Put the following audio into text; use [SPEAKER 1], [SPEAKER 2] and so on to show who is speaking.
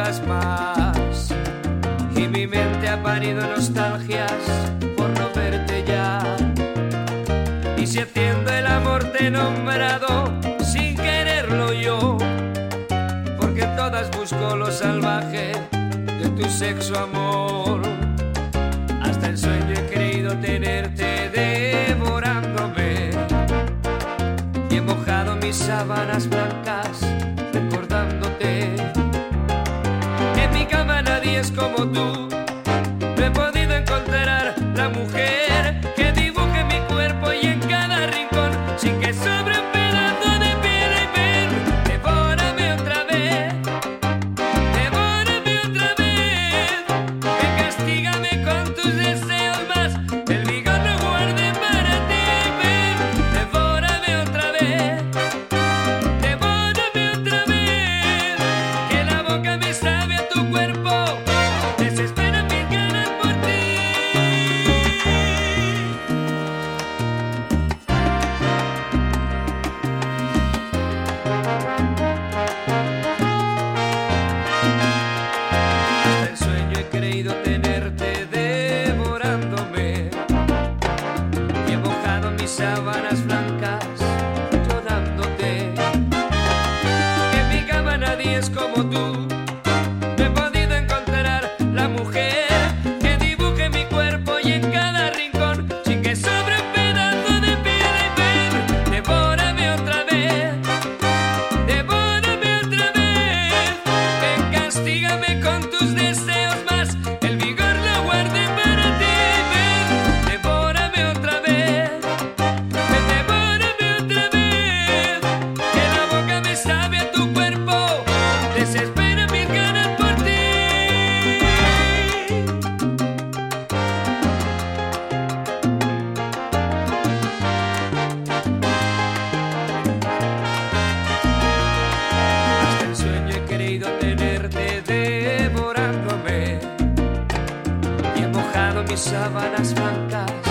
[SPEAKER 1] das más. Y mi mente ha parido nostalgias por no verte ya. Y si haciendo el amor te he nombrado sin quererlo yo, porque en todas busco lo salvaje de tu sexo amor. Hasta el sueño he creído tenerte devorándome, y he mojado mis sábanas blancas recordándote. En mi cama nadie es como tú, no he podido encontrar la mujer que dibuje mi cuerpo y en cada rincón sin que sobre un pedazo de piel. Y ven, devórame otra vez, devórame otra vez, ven, castígame con tus deseos más, el vigor no guarde para ti. Ven, devórame otra vez, devórame otra vez, que la boca me sabe a tu cuerpo, desespera mis ganas por ti. Hasta el sueño he creído tenerte devorándome, y he mojado mis sábanas blancas llorándote. En mi cama nadie es como tú, no he podido encontrar la mujer que dibuje mi cuerpo y en cada rincón sin que sobre un pedazo de piel. Y ven, devórame otra vez, devórame otra vez, ven, castígame con tus deseos más, el vigor lo guarde para ti. Ven, devórame otra vez, ven, devórame otra vez, que la boca me sabe a tu cuerpo, desespera mis ganas por ti. Hasta el sueño he querido tenerte devorándome, y he mojado mis sábanas blancas